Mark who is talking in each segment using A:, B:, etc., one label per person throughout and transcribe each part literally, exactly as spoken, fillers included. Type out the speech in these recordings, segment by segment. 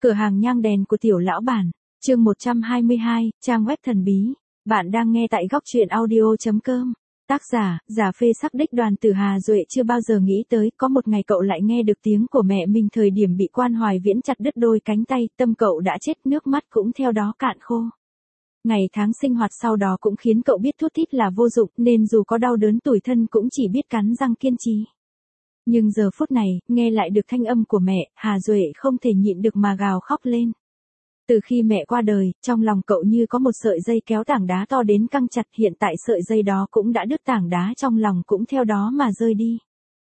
A: Cửa hàng nhang đèn của tiểu lão bản, chương một trăm hai mươi hai, trang web thần bí. Bạn đang nghe tại góc truyện audio.com. Tác giả, giả phê sắc đích Đoàn Tử. Hà Duệ chưa bao giờ nghĩ tới có một ngày cậu lại nghe được tiếng của mẹ mình thời điểm bị Quan Hoài Viễn chặt đứt đôi cánh tay, tâm cậu đã chết, nước mắt cũng theo đó cạn khô. Ngày tháng sinh hoạt sau đó cũng khiến cậu biết thút thít là vô dụng, nên dù có đau đớn tủi thân cũng chỉ biết cắn răng kiên trì. Nhưng giờ phút này, nghe lại được thanh âm của mẹ, Hà Duệ không thể nhịn được mà gào khóc lên. Từ khi mẹ qua đời, trong lòng cậu như có một sợi dây kéo tảng đá to đến căng chặt, hiện tại sợi dây đó cũng đã đứt, tảng đá trong lòng cũng theo đó mà rơi đi.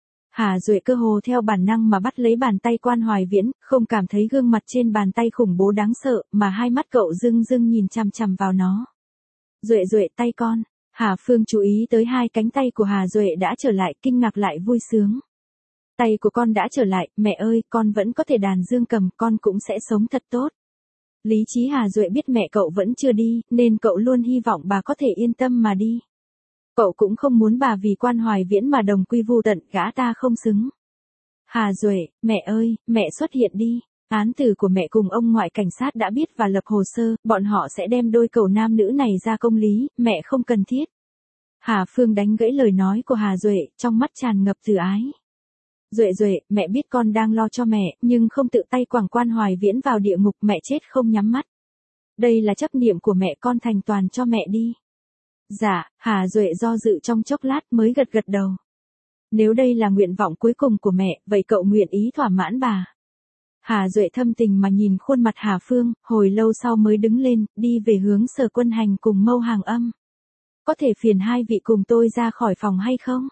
A: Hà Duệ cơ hồ theo bản năng mà bắt lấy bàn tay Quan Hoài Viễn, không cảm thấy gương mặt trên bàn tay khủng bố đáng sợ, mà hai mắt cậu rưng rưng nhìn chằm chằm vào nó. Duệ Duệ, tay con. Hà Phương chú ý tới hai cánh tay của Hà Duệ đã trở lại, kinh ngạc lại vui sướng. Tay của con đã trở lại, mẹ ơi, con vẫn có thể đàn dương cầm, con cũng sẽ sống thật tốt. Lý trí Hà Duệ biết mẹ cậu vẫn chưa đi, nên cậu luôn hy vọng bà có thể yên tâm mà đi. Cậu cũng không muốn bà vì Quan Hoài Viễn mà đồng quy vu tận, gã ta không xứng. Hà Duệ, mẹ ơi, mẹ xuất hiện đi. Án tử của mẹ cùng ông ngoại cảnh sát đã biết và lập hồ sơ, bọn họ sẽ đem đôi cậu nam nữ này ra công lý, mẹ không cần thiết. Hà Phương đánh gãy lời nói của Hà Duệ, trong mắt tràn ngập từ ái. Duệ Duệ, mẹ biết con đang lo cho mẹ, nhưng không tự tay quẳng Quan Hoài Viễn vào địa ngục, mẹ chết không nhắm mắt. Đây là chấp niệm của mẹ, con thành toàn cho mẹ đi. Dạ, Hà Duệ do dự trong chốc lát mới gật gật đầu. Nếu đây là nguyện vọng cuối cùng của mẹ, vậy cậu nguyện ý thỏa mãn bà. Hà Duệ thâm tình mà nhìn khuôn mặt Hà Phương, hồi lâu sau mới đứng lên, đi về hướng Sở Quân Hành cùng Mâu Hàng Âm. Có thể phiền hai vị cùng tôi ra khỏi phòng hay không?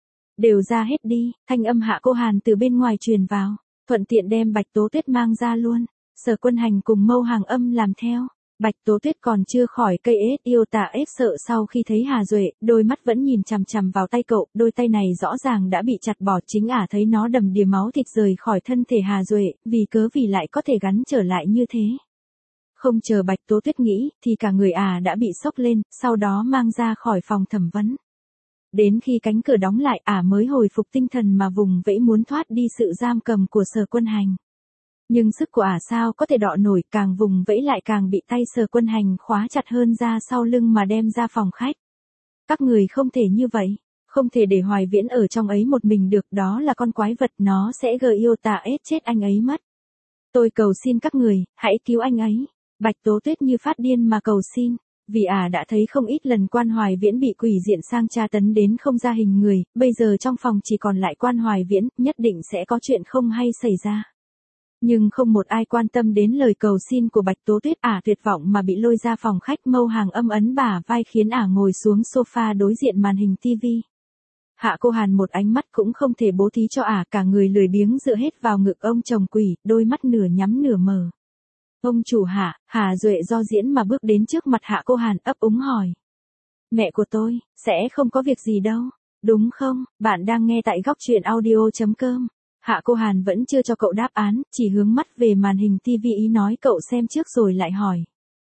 A: Đều ra hết đi, thanh âm Hạ Cô Hàn từ bên ngoài truyền vào, thuận tiện đem Bạch Tố Tuyết mang ra luôn. Sở Quân Hành cùng Mâu Hàng Âm làm theo. Bạch Tố Tuyết còn chưa khỏi cây ết yêu tà ép sợ sau khi thấy Hà Duệ, đôi mắt vẫn nhìn chằm chằm vào tay cậu, đôi tay này rõ ràng đã bị chặt bỏ, chính ả thấy nó đầm đìa máu thịt rời khỏi thân thể Hà Duệ, vì cớ vì lại có thể gắn trở lại như thế. Không chờ Bạch Tố Tuyết nghĩ, thì cả người ả đã bị sốc lên, sau đó mang ra khỏi phòng thẩm vấn. Đến khi cánh cửa đóng lại, ả mới hồi phục tinh thần mà vùng vẫy muốn thoát đi sự giam cầm của Sở Quân Hành. Nhưng sức của ả sao có thể đọ nổi, càng vùng vẫy lại càng bị tay Sở Quân Hành khóa chặt hơn ra sau lưng mà đem ra phòng khách. Các người không thể như vậy, không thể để Hoài Viễn ở trong ấy một mình được, đó là con quái vật, nó sẽ gờ yêu tà ết chết anh ấy mất. Tôi cầu xin các người, hãy cứu anh ấy. Bạch Tố Tuyết như phát điên mà cầu xin. Vì ả à đã thấy không ít lần Quan Hoài Viễn bị quỷ diện sang tra tấn đến không ra hình người, bây giờ trong phòng chỉ còn lại Quan Hoài Viễn, nhất định sẽ có chuyện không hay xảy ra. Nhưng không một ai quan tâm đến lời cầu xin của Bạch Tố Tuyết, ả à tuyệt vọng mà bị lôi ra phòng khách. Mâu Hàng Âm ấn bả vai khiến ả à ngồi xuống sofa đối diện màn hình tivi. Hạ Cô Hàn một ánh mắt cũng không thể bố thí cho ả, à, cả người lười biếng dựa hết vào ngực ông chồng quỷ, đôi mắt nửa nhắm nửa mở. Ông chủ Hạ, Hà Duệ do diễn mà bước đến trước mặt Hạ Cô Hàn, ấp úng hỏi. Mẹ của tôi, sẽ không có việc gì đâu, đúng không? Bạn đang nghe tại góc truyện audio.com. Hạ Cô Hàn vẫn chưa cho cậu đáp án, chỉ hướng mắt về màn hình tivi ý nói cậu xem trước rồi lại hỏi.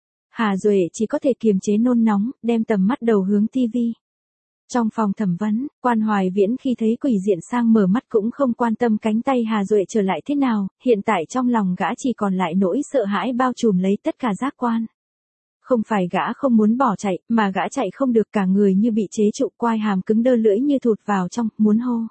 A: Hà Duệ chỉ có thể kiềm chế nôn nóng, đem tầm mắt đầu hướng tivi. Trong phòng thẩm vấn, Quan Hoài Viễn khi thấy quỷ diện sang mở mắt cũng không quan tâm cánh tay Hà Duệ trở lại thế nào, hiện tại trong lòng gã chỉ còn lại nỗi sợ hãi bao trùm lấy tất cả giác quan. Không phải gã không muốn bỏ chạy, mà gã chạy không được, cả người như bị chế trụ, quai hàm cứng đơ, lưỡi như thụt vào trong, muốn hô.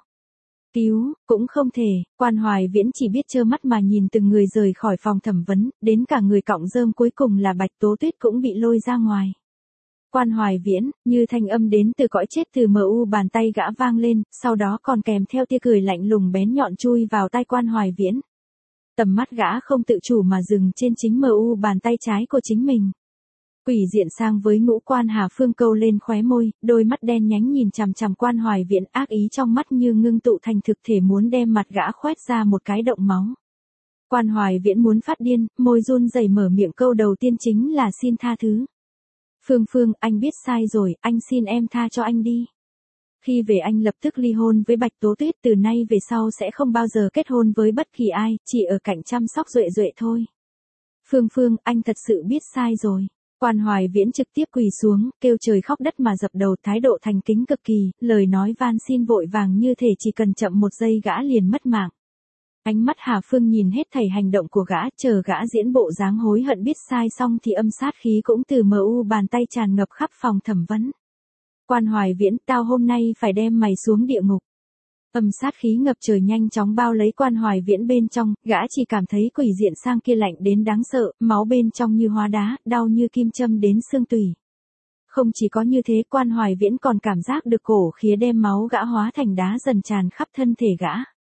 A: Cứu, cũng không thể. Quan Hoài Viễn chỉ biết trơ mắt mà nhìn từng người rời khỏi phòng thẩm vấn, đến cả người cọng rơm cuối cùng là Bạch Tố Tuyết cũng bị lôi ra ngoài. Quan Hoài Viễn, như thanh âm đến từ cõi chết từ em u, bàn tay gã vang lên, sau đó còn kèm theo tia cười lạnh lùng bén nhọn chui vào tai Quan Hoài Viễn. Tầm mắt gã không tự chủ mà dừng trên chính em u bàn tay trái của chính mình. Quỷ diện sang với ngũ quan Hà Phương câu lên khóe môi, đôi mắt đen nhánh nhìn chằm chằm Quan Hoài Viễn, ác ý trong mắt như ngưng tụ thành thực thể muốn đem mặt gã khoét ra một cái động máu. Quan Hoài Viễn muốn phát điên, môi run rẩy mở miệng, câu đầu tiên chính là xin tha thứ. Phương Phương, anh biết sai rồi, anh xin em tha cho anh đi. Khi về anh lập tức ly hôn với Bạch Tố Tuyết, từ nay về sau sẽ không bao giờ kết hôn với bất kỳ ai, chỉ ở cạnh chăm sóc Duệ Duệ thôi. Phương Phương, anh thật sự biết sai rồi. Quan Hoài Viễn trực tiếp quỳ xuống, kêu trời khóc đất mà dập đầu, thái độ thành kính cực kỳ, lời nói van xin vội vàng như thể chỉ cần chậm một giây gã liền mất mạng. Ánh mắt Hà Phương nhìn hết thảy hành động của gã, chờ gã diễn bộ dáng hối hận biết sai xong thì âm sát khí cũng từ mờ u bàn tay tràn ngập khắp phòng thẩm vấn. Quan Hoài Viễn, tao hôm nay phải đem mày xuống địa ngục. Âm sát khí ngập trời nhanh chóng bao lấy Quan Hoài Viễn bên trong, gã chỉ cảm thấy quỷ diện sang kia lạnh đến đáng sợ, máu bên trong như hóa đá, đau như kim châm đến xương tủy. Không chỉ có như thế, Quan Hoài Viễn còn cảm giác được cổ khía đem máu gã hóa thành đá dần tràn khắp thân thể gã.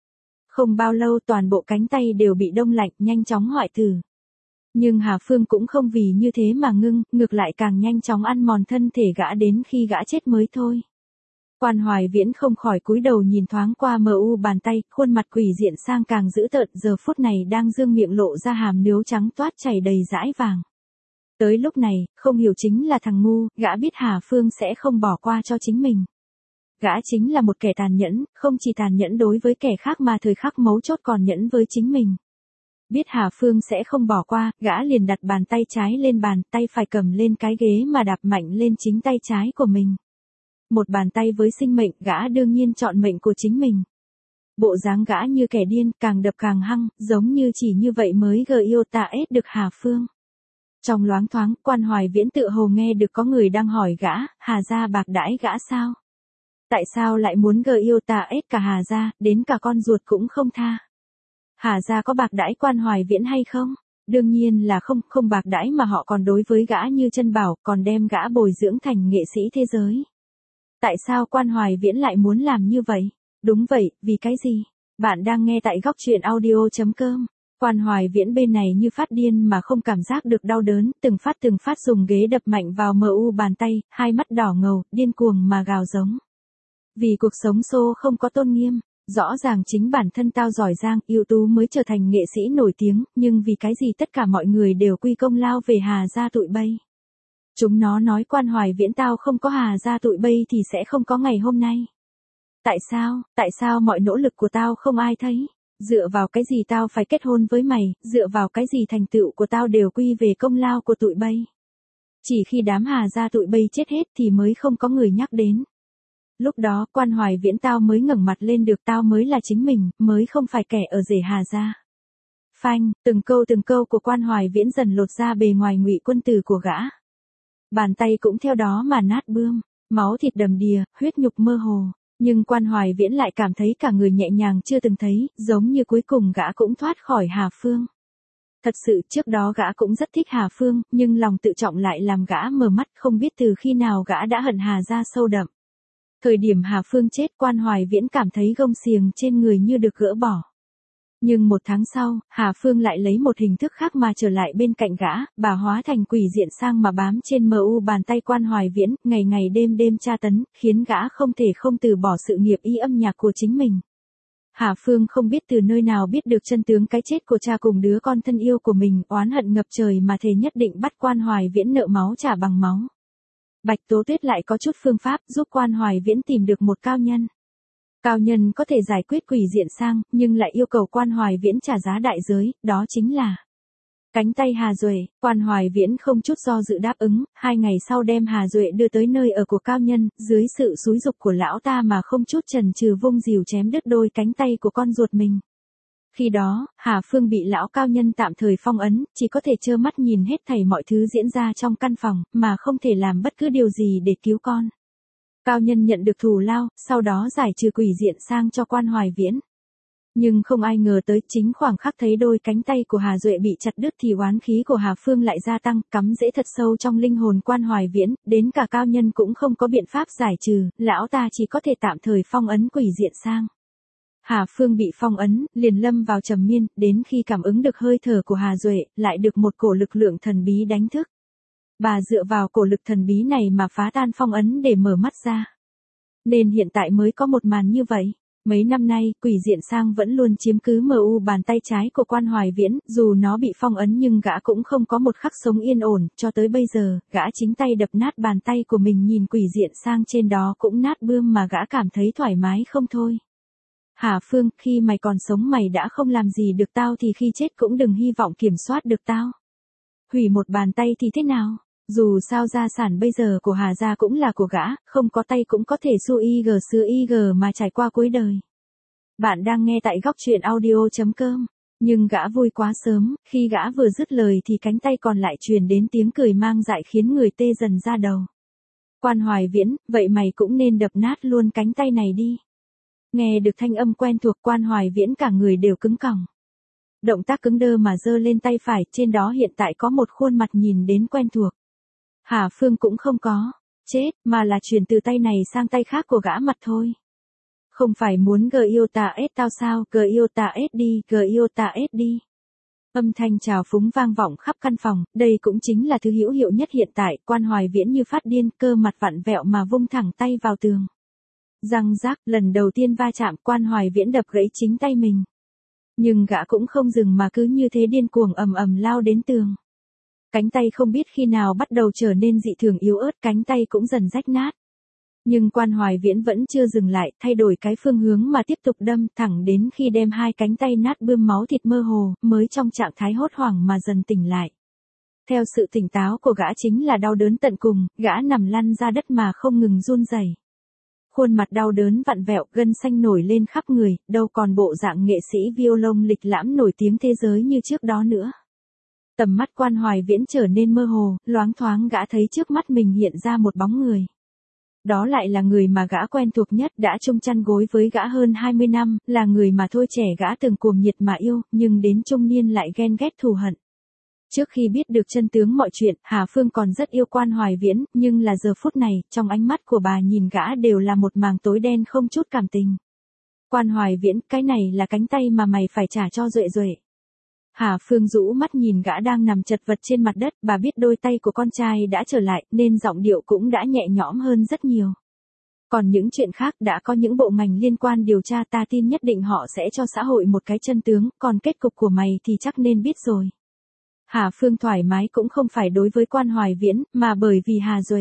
A: Không bao lâu toàn bộ cánh tay đều bị đông lạnh, nhanh chóng hoại tử. Nhưng Hà Phương cũng không vì như thế mà ngưng, ngược lại càng nhanh chóng ăn mòn thân thể gã đến khi gã chết mới thôi. Quan Hoài Viễn không khỏi cúi đầu nhìn thoáng qua mờ u bàn tay, khuôn mặt quỷ diện sang càng dữ tợn, giờ phút này đang dương miệng lộ ra hàm nướu trắng toát chảy đầy dãi vàng. Tới lúc này, không hiểu chính là thằng ngu, gã biết Hà Phương sẽ không bỏ qua cho chính mình. Gã chính là một kẻ tàn nhẫn, không chỉ tàn nhẫn đối với kẻ khác mà thời khắc mấu chốt còn nhẫn với chính mình. Biết Hà Phương sẽ không bỏ qua, gã liền đặt bàn tay trái lên bàn, tay phải cầm lên cái ghế mà đạp mạnh lên chính tay trái của mình. Một bàn tay với sinh mệnh, gã đương nhiên chọn mệnh của chính mình. Bộ dáng gã như kẻ điên, càng đập càng hăng, giống như chỉ như vậy mới gờ yêu ta ết được Hà Phương. Trong loáng thoáng, Quan Hoài Viễn tự hồ nghe được có người đang hỏi gã, Hà gia bạc đãi gã sao? Tại sao lại muốn gờ yêu ta ết cả Hà gia, đến cả con ruột cũng không tha? Hà gia có bạc đãi Quan Hoài Viễn hay không? Đương nhiên là không, không bạc đãi mà họ còn đối với gã như chân bảo, còn đem gã bồi dưỡng thành nghệ sĩ thế giới. Tại sao Quan Hoài Viễn lại muốn làm như vậy? Đúng vậy, vì cái gì? Bạn đang nghe tại góc truyện audio chấm com. Quan Hoài Viễn bên này như phát điên mà không cảm giác được đau đớn, từng phát từng phát dùng ghế đập mạnh vào mờ u bàn tay, hai mắt đỏ ngầu, điên cuồng mà gào giống. Vì cuộc sống xô không có tôn nghiêm, rõ ràng chính bản thân tao giỏi giang, ưu tú mới trở thành nghệ sĩ nổi tiếng, nhưng vì cái gì tất cả mọi người đều quy công lao về Hà gia tụi bay. Chúng nó nói Quan Hoài Viễn tao không có Hà gia tụi bay thì sẽ không có ngày hôm nay. Tại sao, tại sao mọi nỗ lực của tao không ai thấy? Dựa vào cái gì tao phải kết hôn với mày, dựa vào cái gì thành tựu của tao đều quy về công lao của tụi bay. Chỉ khi đám Hà gia tụi bay chết hết thì mới không có người nhắc đến. Lúc đó Quan Hoài Viễn tao mới ngẩng mặt lên được, tao mới là chính mình, mới không phải kẻ ở rể Hà gia. Phanh, từng câu từng câu của Quan Hoài Viễn dần lột ra bề ngoài ngụy quân tử của gã. Bàn tay cũng theo đó mà nát bươm, máu thịt đầm đìa, huyết nhục mơ hồ. Nhưng Quan Hoài Viễn lại cảm thấy cả người nhẹ nhàng chưa từng thấy, giống như cuối cùng gã cũng thoát khỏi Hà Phương. Thật sự trước đó gã cũng rất thích Hà Phương, nhưng lòng tự trọng lại làm gã mờ mắt, không biết từ khi nào gã đã hận Hà gia sâu đậm. Thời điểm Hà Phương chết, Quan Hoài Viễn cảm thấy gông xiềng trên người như được gỡ bỏ. Nhưng một tháng sau, Hà Phương lại lấy một hình thức khác mà trở lại bên cạnh gã, bà hóa thành quỷ diện sang mà bám trên mờ u bàn tay Quan Hoài Viễn, ngày ngày đêm đêm tra tấn, khiến gã không thể không từ bỏ sự nghiệp y âm nhạc của chính mình. Hà Phương không biết từ nơi nào biết được chân tướng cái chết của cha cùng đứa con thân yêu của mình, oán hận ngập trời mà thề nhất định bắt Quan Hoài Viễn nợ máu trả bằng máu. Bạch Tố Tuyết lại có chút phương pháp giúp Quan Hoài Viễn tìm được một cao nhân. Cao nhân có thể giải quyết quỷ diện sang, nhưng lại yêu cầu Quan Hoài Viễn trả giá đại giới, đó chính là cánh tay Hà Duệ. Quan Hoài Viễn không chút do dự đáp ứng, hai ngày sau đem Hà Duệ đưa tới nơi ở của cao nhân, dưới sự xúi giục của lão ta mà không chút chần chừ vung dìu chém đứt đôi cánh tay của con ruột mình. Khi đó, Hà Phương bị lão cao nhân tạm thời phong ấn, chỉ có thể trơ mắt nhìn hết thảy mọi thứ diễn ra trong căn phòng, mà không thể làm bất cứ điều gì để cứu con. Cao nhân nhận được thù lao, sau đó giải trừ quỷ diện sang cho Quan Hoài Viễn. Nhưng không ai ngờ tới, chính khoảng khắc thấy đôi cánh tay của Hà Duệ bị chặt đứt thì oán khí của Hà Phương lại gia tăng, cắm rễ thật sâu trong linh hồn Quan Hoài Viễn, đến cả cao nhân cũng không có biện pháp giải trừ, lão ta chỉ có thể tạm thời phong ấn quỷ diện sang. Hà Phương bị phong ấn, liền lâm vào trầm miên, đến khi cảm ứng được hơi thở của Hà Duệ, lại được một cổ lực lượng thần bí đánh thức. Bà dựa vào cổ lực thần bí này mà phá tan phong ấn để mở mắt ra. Nên hiện tại mới có một màn như vậy. Mấy năm nay, quỷ diện sang vẫn luôn chiếm cứ mờ u bàn tay trái của Quan Hoài Viễn, dù nó bị phong ấn nhưng gã cũng không có một khắc sống yên ổn, cho tới bây giờ, gã chính tay đập nát bàn tay của mình, nhìn quỷ diện sang trên đó cũng nát bươm mà gã cảm thấy thoải mái không thôi. Hà Phương, khi mày còn sống mày đã không làm gì được tao thì khi chết cũng đừng hy vọng kiểm soát được tao. Hủy một bàn tay thì thế nào? Dù sao gia sản bây giờ của Hà gia cũng là của gã, không có tay cũng có thể su y gờ xưa y gờ mà trải qua cuối đời. Bạn đang nghe tại góc truyện audio.com. Nhưng gã vui quá sớm, khi gã vừa dứt lời thì cánh tay còn lại truyền đến tiếng cười mang dại khiến người tê dần ra đầu. Quan Hoài Viễn, vậy mày cũng nên đập nát luôn cánh tay này đi. Nghe được thanh âm quen thuộc, Quan Hoài Viễn cả người đều cứng còng. Động tác cứng đơ mà giơ lên tay phải, trên đó hiện tại có một khuôn mặt nhìn đến quen thuộc. Hà Phương cũng không có, chết, mà là chuyển từ tay này sang tay khác của gã mặt thôi. Không phải muốn gờ yêu ta ết tao sao, gờ yêu ta ết đi, gờ yêu ta ết đi. Âm thanh trào phúng vang vọng khắp căn phòng, đây cũng chính là thứ hữu hiệu nhất hiện tại. Quan Hoài Viễn như phát điên, cơ mặt vặn vẹo mà vung thẳng tay vào tường. Răng rác, lần đầu tiên va chạm, Quan Hoài Viễn đập gãy chính tay mình. Nhưng gã cũng không dừng mà cứ như thế điên cuồng ầm ầm lao đến tường. Cánh tay không biết khi nào bắt đầu trở nên dị thường yếu ớt, cánh tay cũng dần rách nát. Nhưng Quan Hoài Viễn vẫn chưa dừng lại, thay đổi cái phương hướng mà tiếp tục đâm, thẳng đến khi đem hai cánh tay nát bươm máu thịt mơ hồ, mới trong trạng thái hốt hoảng mà dần tỉnh lại. Theo sự tỉnh táo của gã chính là đau đớn tận cùng, gã nằm lăn ra đất mà không ngừng run rẩy. Khuôn mặt đau đớn vặn vẹo, gân xanh nổi lên khắp người, đâu còn bộ dạng nghệ sĩ violon lịch lãm nổi tiếng thế giới như trước đó nữa. Tầm mắt Quan Hoài Viễn trở nên mơ hồ, loáng thoáng gã thấy trước mắt mình hiện ra một bóng người. Đó lại là người mà gã quen thuộc nhất, đã chung chăn gối với gã hơn hai mươi năm, là người mà thôi trẻ gã từng cuồng nhiệt mà yêu, nhưng đến trung niên lại ghen ghét thù hận. Trước khi biết được chân tướng mọi chuyện, Hà Phương còn rất yêu Quan Hoài Viễn, nhưng là giờ phút này, trong ánh mắt của bà nhìn gã đều là một màng tối đen không chút cảm tình. Quan Hoài Viễn, cái này là cánh tay mà mày phải trả cho Duệ Duệ. Hà Phương rũ mắt nhìn gã đang nằm chật vật trên mặt đất, bà biết đôi tay của con trai đã trở lại, nên giọng điệu cũng đã nhẹ nhõm hơn rất nhiều. Còn những chuyện khác đã có những bộ ngành liên quan điều tra, ta tin nhất định họ sẽ cho xã hội một cái chân tướng, còn kết cục của mày thì chắc nên biết rồi. Hà Phương thoải mái cũng không phải đối với Quan Hoài Viễn, mà bởi vì Hà Duệ.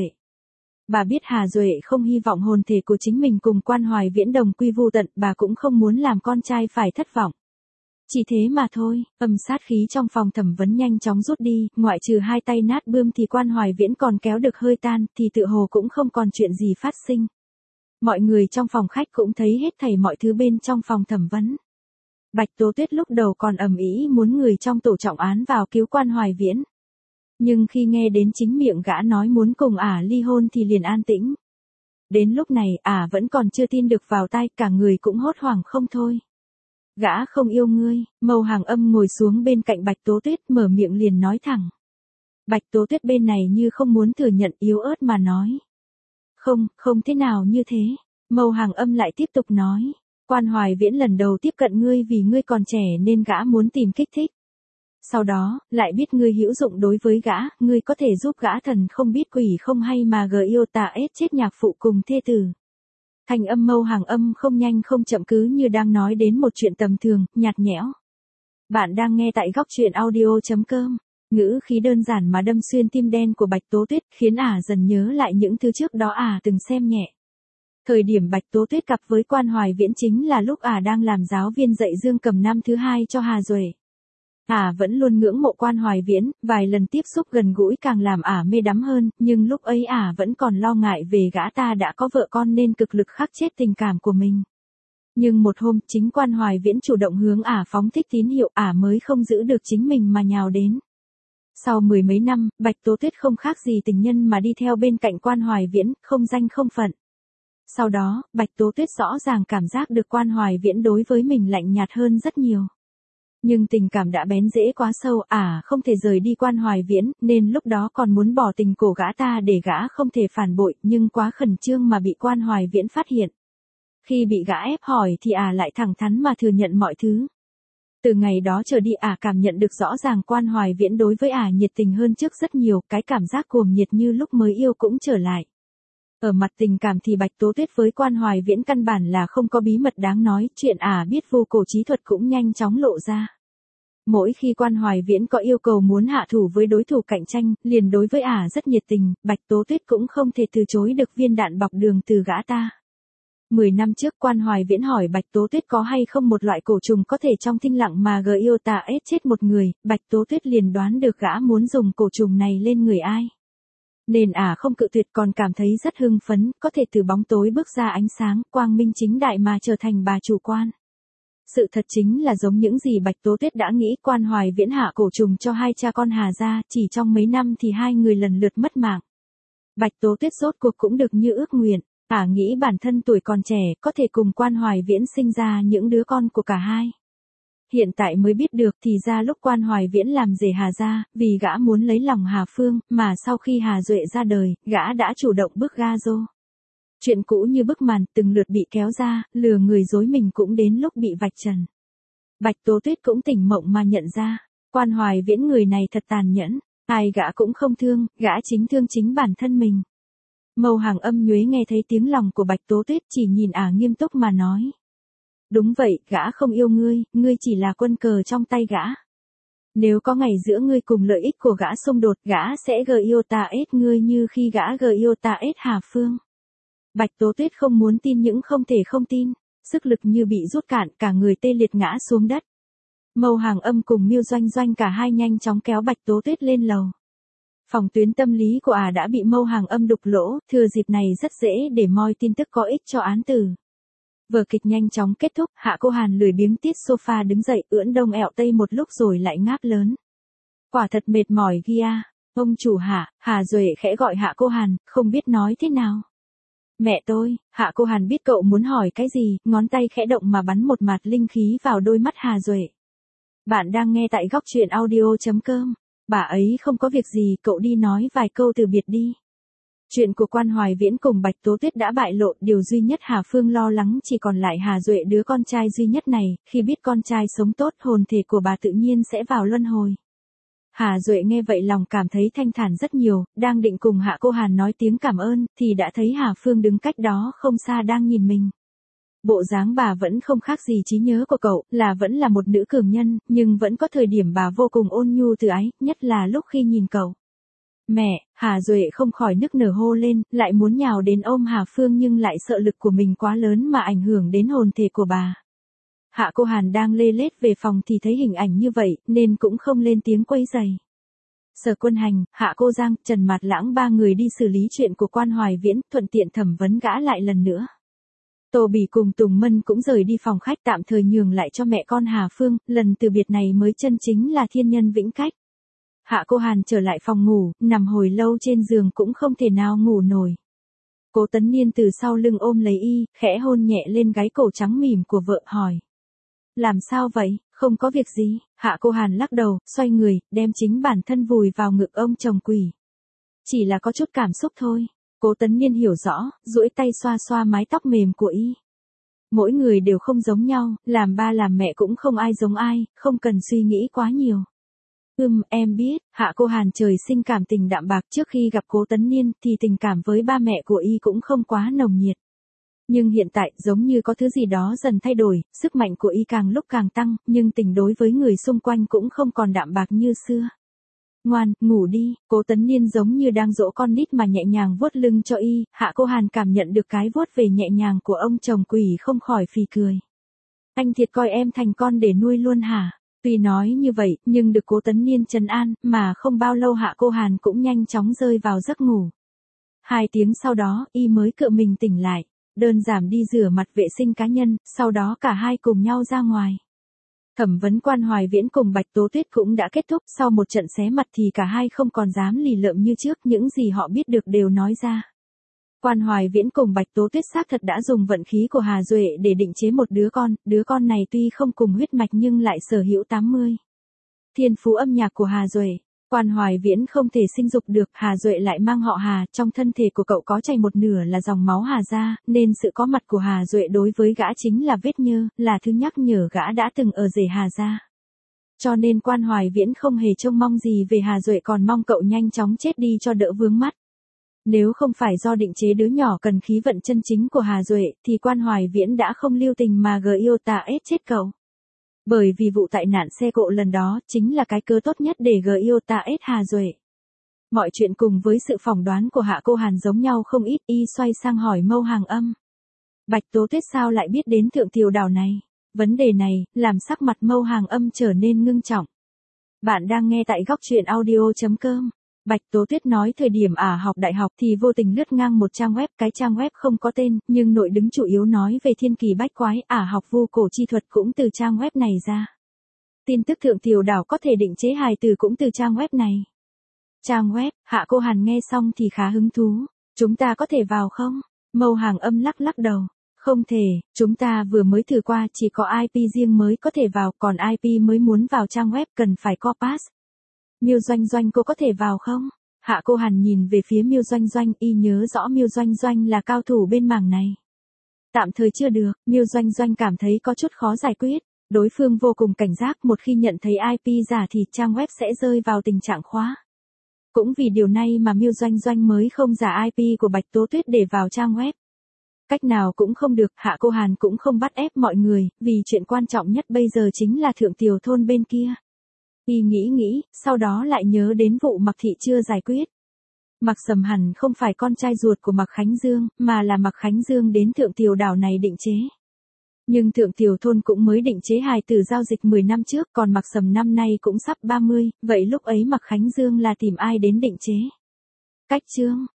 A: Bà biết Hà Duệ không hy vọng hồn thể của chính mình cùng Quan Hoài Viễn đồng quy vu tận, bà cũng không muốn làm con trai phải thất vọng. Chỉ thế mà thôi, âm sát khí trong phòng thẩm vấn nhanh chóng rút đi, ngoại trừ hai tay nát bươm thì Quan Hoài Viễn còn kéo được hơi tan, thì tựa hồ cũng không còn chuyện gì phát sinh. Mọi người trong phòng khách cũng thấy hết thảy mọi thứ bên trong phòng thẩm vấn. Bạch Tố Tuyết lúc đầu còn ầm ĩ muốn người trong tổ trọng án vào cứu Quan Hoài Viễn. Nhưng khi nghe đến chính miệng gã nói muốn cùng ả ly hôn thì liền an tĩnh. Đến lúc này ả vẫn còn chưa tin được vào tai, cả người cũng hốt hoảng không thôi. Gã không yêu ngươi. Mâu Hàng Âm ngồi xuống bên cạnh Bạch Tố Tuyết, mở miệng liền nói thẳng. Bạch Tố Tuyết bên này như không muốn thừa nhận, yếu ớt mà nói. Không, không thế nào như thế. Mâu Hàng Âm lại tiếp tục nói. Quan Hoài Viễn lần đầu tiếp cận ngươi vì ngươi còn trẻ nên gã muốn tìm kích thích. Sau đó, lại biết ngươi hữu dụng đối với gã, ngươi có thể giúp gã thần không biết quỷ không hay mà gờ yêu ta ết chết nhạc phụ cùng thê tử. Thanh âm Mâu Hàng Âm không nhanh không chậm, cứ như đang nói đến một chuyện tầm thường, nhạt nhẽo. Bạn đang nghe tại góc truyện audio.com. Ngữ khí đơn giản mà đâm xuyên tim đen của Bạch Tố Tuyết, khiến ả dần nhớ lại những thứ trước đó ả từng xem nhẹ. Thời điểm Bạch Tố Tuyết cặp với Quan Hoài Viễn chính là lúc ả đang làm giáo viên dạy dương cầm năm thứ hai cho Hà Duệ. Ả vẫn luôn ngưỡng mộ Quan Hoài Viễn, vài lần tiếp xúc gần gũi càng làm ả mê đắm hơn, nhưng lúc ấy ả vẫn còn lo ngại về gã ta đã có vợ con nên cực lực khắc chết tình cảm của mình. Nhưng một hôm, chính Quan Hoài Viễn chủ động hướng ả phóng thích tín hiệu, ả mới không giữ được chính mình mà nhào đến. Sau mười mấy năm, Bạch Tố Tuyết không khác gì tình nhân mà đi theo bên cạnh Quan Hoài Viễn, không danh không phận. Sau đó, Bạch Tố Tuyết rõ ràng cảm giác được Quan Hoài Viễn đối với mình lạnh nhạt hơn rất nhiều. Nhưng tình cảm đã bén rễ quá sâu, ả à, không thể rời đi Quan Hoài Viễn, nên lúc đó còn muốn bỏ tình cổ gã ta để gã không thể phản bội, nhưng quá khẩn trương mà bị Quan Hoài Viễn phát hiện. Khi bị gã ép hỏi thì ả à lại thẳng thắn mà thừa nhận mọi thứ. Từ ngày đó trở đi ả à cảm nhận được rõ ràng Quan Hoài Viễn đối với ả à nhiệt tình hơn trước rất nhiều, cái cảm giác cuồng nhiệt như lúc mới yêu cũng trở lại. Ở mặt tình cảm thì Bạch Tố Tuyết với Quan Hoài Viễn căn bản là không có bí mật đáng nói, chuyện ả à biết vô cổ trí thuật cũng nhanh chóng lộ ra. Mỗi khi Quan Hoài Viễn có yêu cầu muốn hạ thủ với đối thủ cạnh tranh, liền đối với ả à rất nhiệt tình, Bạch Tố Tuyết cũng không thể từ chối được viên đạn bọc đường từ gã ta. Mười năm trước Quan Hoài Viễn hỏi Bạch Tố Tuyết có hay không một loại cổ trùng có thể trong thinh lặng mà gờ yêu ta ết chết một người, Bạch Tố Tuyết liền đoán được gã muốn dùng cổ trùng này lên người ai. Nên ả à không cự tuyệt, còn cảm thấy rất hưng phấn, có thể từ bóng tối bước ra ánh sáng, quang minh chính đại mà trở thành bà chủ quan. Sự thật chính là giống những gì Bạch Tố Tuyết đã nghĩ, Quan Hoài Viễn hạ cổ trùng cho hai cha con Hà gia, chỉ trong mấy năm thì hai người lần lượt mất mạng. Bạch Tố Tuyết rốt cuộc cũng được như ước nguyện, ả nghĩ bản thân tuổi còn trẻ, có thể cùng Quan Hoài Viễn sinh ra những đứa con của cả hai. Hiện tại mới biết được thì ra lúc Quan Hoài Viễn làm rể Hà gia, vì gã muốn lấy lòng Hà Phương, mà sau khi Hà Duệ ra đời, gã đã chủ động bước ga rô. Chuyện cũ như bức màn, từng lượt bị kéo ra, lừa người dối mình cũng đến lúc bị vạch trần. Bạch Tố Tuyết cũng tỉnh mộng mà nhận ra, Quan Hoài Viễn người này thật tàn nhẫn, ai gã cũng không thương, gã chính thương chính bản thân mình. Mâu Hàng Âm nhuế nghe thấy tiếng lòng của Bạch Tố Tuyết, chỉ nhìn ả nghiêm túc mà nói. Đúng vậy, gã không yêu ngươi, ngươi chỉ là quân cờ trong tay gã. Nếu có ngày giữa ngươi cùng lợi ích của gã xung đột, gã sẽ gờ yêu ta ết ngươi như khi gã gờ yêu ta ết Hà Phương. Bạch Tố Tuyết không muốn tin những không thể không tin, sức lực như bị rút cạn, cả người tê liệt ngã xuống đất. Mâu Hàng Âm cùng Miêu Doanh Doanh cả hai nhanh chóng kéo Bạch Tố Tuyết lên lầu. Phòng tuyến tâm lý của ả đã bị Mâu Hàng Âm đục lỗ, thừa dịp này rất dễ để moi tin tức có ích cho án tử. Vở kịch nhanh chóng kết thúc, Hạ Cô Hàn lười biếng tiết sofa đứng dậy, ưỡn đông ẹo tây một lúc rồi lại ngáp lớn. Quả thật mệt mỏi kia. Ông chủ Hạ, Hà Duệ khẽ gọi Hạ Cô Hàn, không biết nói thế nào. Mẹ tôi, Hạ Cô Hàn biết cậu muốn hỏi cái gì, ngón tay khẽ động mà bắn một mạt linh khí vào đôi mắt Hà Duệ. Bạn đang nghe tại góc truyện audio.com. Bà ấy không có việc gì, cậu đi nói vài câu từ biệt đi. Chuyện của Quan Hoài Viễn cùng Bạch Tố Tuyết đã bại lộ, điều duy nhất Hà Phương lo lắng chỉ còn lại Hà Duệ đứa con trai duy nhất này, khi biết con trai sống tốt, hồn thể của bà tự nhiên sẽ vào luân hồi. Hà Duệ nghe vậy lòng cảm thấy thanh thản rất nhiều, đang định cùng Hạ Cô Hàn nói tiếng cảm ơn, thì đã thấy Hà Phương đứng cách đó không xa đang nhìn mình. Bộ dáng bà vẫn không khác gì trí nhớ của cậu, là vẫn là một nữ cường nhân, nhưng vẫn có thời điểm bà vô cùng ôn nhu từ ái, nhất là lúc khi nhìn cậu. Mẹ, Hà Duệ không khỏi nức nở hô lên, lại muốn nhào đến ôm Hà Phương nhưng lại sợ lực của mình quá lớn mà ảnh hưởng đến hồn thể của bà. Hạ Cô Hàn đang lê lết về phòng thì thấy hình ảnh như vậy, nên cũng không lên tiếng quấy giày. Sở Quân Hành, Hạ Cô Giang, Trần Mạt Lãng ba người đi xử lý chuyện của Quan Hoài Viễn, thuận tiện thẩm vấn gã lại lần nữa. Tô Bỉ cùng Tùng Mân cũng rời đi phòng khách tạm thời nhường lại cho mẹ con Hà Phương, lần từ biệt này mới chân chính là thiên nhân vĩnh cách. Hạ Cô Hàn trở lại phòng ngủ, nằm hồi lâu trên giường cũng không thể nào ngủ nổi. Cố Tấn Niên từ sau lưng ôm lấy y, khẽ hôn nhẹ lên gáy cổ trắng mỉm của vợ, hỏi. Làm sao vậy, không có việc gì, Hạ Cô Hàn lắc đầu, xoay người, đem chính bản thân vùi vào ngực ông chồng quỷ. Chỉ là có chút cảm xúc thôi. Cố Tấn Niên hiểu rõ, duỗi tay xoa xoa mái tóc mềm của y. Mỗi người đều không giống nhau, làm ba làm mẹ cũng không ai giống ai, không cần suy nghĩ quá nhiều. Ừm, em biết, Hạ Cô Hàn trời sinh cảm tình đạm bạc, trước khi gặp Cố Tấn Niên thì tình cảm với ba mẹ của y cũng không quá nồng nhiệt. Nhưng hiện tại giống như có thứ gì đó dần thay đổi, sức mạnh của y càng lúc càng tăng, nhưng tình đối với người xung quanh cũng không còn đạm bạc như xưa. Ngoan, ngủ đi, Cố Tấn Niên giống như đang dỗ con nít mà nhẹ nhàng vuốt lưng cho y, Hạ Cô Hàn cảm nhận được cái vuốt về nhẹ nhàng của ông chồng quỷ không khỏi phì cười. Anh thiệt coi em thành con để nuôi luôn hả? Tuy nói như vậy, nhưng được Cố Tấn Niên trấn an, mà không bao lâu Hạ Cô Hàn cũng nhanh chóng rơi vào giấc ngủ. Hai tiếng sau đó, y mới cựa mình tỉnh lại, đơn giản đi rửa mặt vệ sinh cá nhân, sau đó cả hai cùng nhau ra ngoài. Thẩm vấn Quan Hoài Viễn cùng Bạch Tố Tuyết cũng đã kết thúc, sau một trận xé mặt thì cả hai không còn dám lì lợm như trước, những gì họ biết được đều nói ra. Quan Hoài Viễn cùng Bạch Tố Tuyết xác thật đã dùng vận khí của Hà Duệ để định chế một đứa con, đứa con này tuy không cùng huyết mạch nhưng lại sở hữu tám mươi. Thiên phú âm nhạc của Hà Duệ. Quan Hoài Viễn không thể sinh dục được, Hà Duệ lại mang họ Hà, trong thân thể của cậu có chảy một nửa là dòng máu Hà gia, nên sự có mặt của Hà Duệ đối với gã chính là vết nhơ, là thứ nhắc nhở gã đã từng ở rể Hà gia. Cho nên Quan Hoài Viễn không hề trông mong gì về Hà Duệ, còn mong cậu nhanh chóng chết đi cho đỡ vướng mắt. Nếu không phải do định chế đứa nhỏ cần khí vận chân chính của Hà Duệ, thì Quan Hoài Viễn đã không lưu tình mà gờ yêu ta ết chết cậu. Bởi vì vụ tai nạn xe cộ lần đó, chính là cái cớ tốt nhất để gờ yêu ta ết Hà Duệ. Mọi chuyện cùng với sự phỏng đoán của Hạ Cô Hàn giống nhau không ít, y xoay sang hỏi Mâu Hàng Âm. Bạch Tố Tuyết sao lại biết đến Thượng Tiểu Đảo này? Vấn đề này, làm sắc mặt Mâu Hàng Âm trở nên ngưng trọng. Bạn đang nghe tại góc truyện audio chấm com. Bạch Tố Tuyết nói thời điểm ả học đại học thì vô tình lướt ngang một trang web, cái trang web không có tên, nhưng nội đứng chủ yếu nói về thiên kỳ bách quái, ả học vu cổ chi thuật cũng từ trang web này ra. Tin tức thượng tiểu đảo có thể định chế hài từ cũng từ trang web này. Trang web, Hạ Cô Hàn nghe xong thì khá hứng thú. Chúng ta có thể vào không? Mâu Hàng Âm lắc lắc đầu. Không thể, chúng ta vừa mới thử qua chỉ có i pê riêng mới có thể vào, còn i pê mới muốn vào trang web cần phải có pass. Miêu Doanh Doanh cô có thể vào không? Hạ Cô Hàn nhìn về phía Miêu Doanh Doanh, y nhớ rõ Miêu Doanh Doanh là cao thủ bên mảng này. Tạm thời chưa được, Miêu Doanh Doanh cảm thấy có chút khó giải quyết. Đối phương vô cùng cảnh giác, một khi nhận thấy i pê giả thì trang web sẽ rơi vào tình trạng khóa. Cũng vì điều này mà Miêu Doanh Doanh mới không giả i pê của Bạch Tố Tuyết để vào trang web. Cách nào cũng không được, Hạ Cô Hàn cũng không bắt ép mọi người, vì chuyện quan trọng nhất bây giờ chính là thượng tiểu thôn bên kia. Y nghĩ nghĩ, sau đó lại nhớ đến vụ Mạc Thị chưa giải quyết. Mạc Sầm hẳn không phải con trai ruột của Mạc Khánh Dương, mà là Mạc Khánh Dương đến thượng tiểu đảo này định chế. Nhưng thượng tiểu thôn cũng mới định chế hài từ giao dịch mười năm trước, còn Mạc Sầm năm nay cũng sắp ba mươi, vậy lúc ấy Mạc Khánh Dương là tìm ai đến định chế? Cách chương,